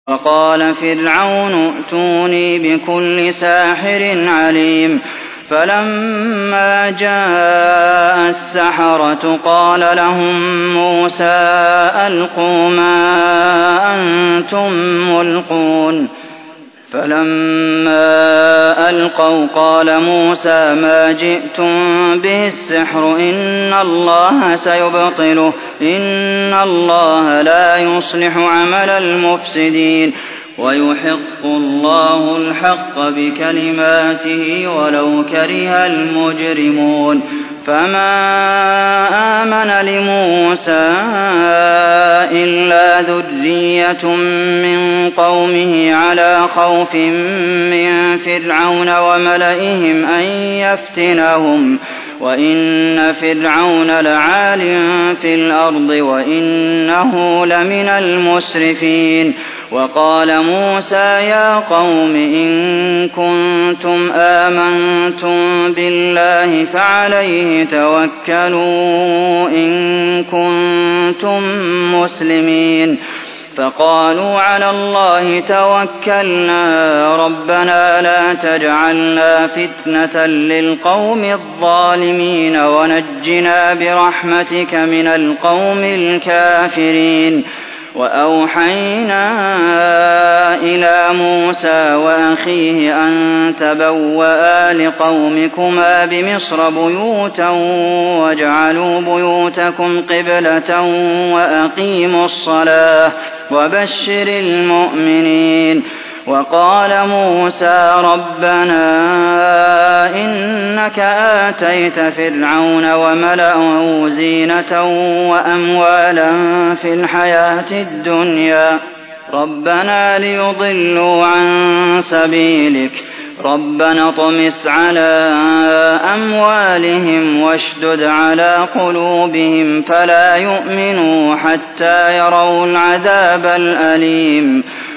وقال فرعون ائتوني بكل ساحر عليم فلما جاء السحرة قال لهم موسى ألقوا ما أنتم ملقون فلما ألقوا قال موسى ما جئتم به السحر إن الله سيبطله إن الله لا يصلح عمل المفسدين ويحق الله الحق بكلماته ولو كره المجرمون فما آمن لموسى إلا ذرية من قومه على خوف من فرعون وملئهم أن يفتنهم وإن فرعون لعال في الأرض وإنه لمن المسرفين وقال موسى يا قوم إن كنتم آمنتم بالله فعليه توكلوا إن كنتم مسلمين فقالوا على الله توكلنا ربنا لا تجعلنا فتنة للقوم الظالمين ونجنا برحمتك من القوم الكافرين وأوحينا إلى موسى وأخيه أن تبوأ لقومكما بمصر بيوتا واجعلوا بيوتكم قبلة وأقيموا الصلاة وبشر المؤمنين وقال موسى ربنا إنك آتيت فرعون وملأه زينة وأموالا في الحياة الدنيا ربنا ليضلوا عن سبيلك ربنا اطمس على أموالهم واشدد على قلوبهم فلا يؤمنوا حتى يروا العذاب الأليم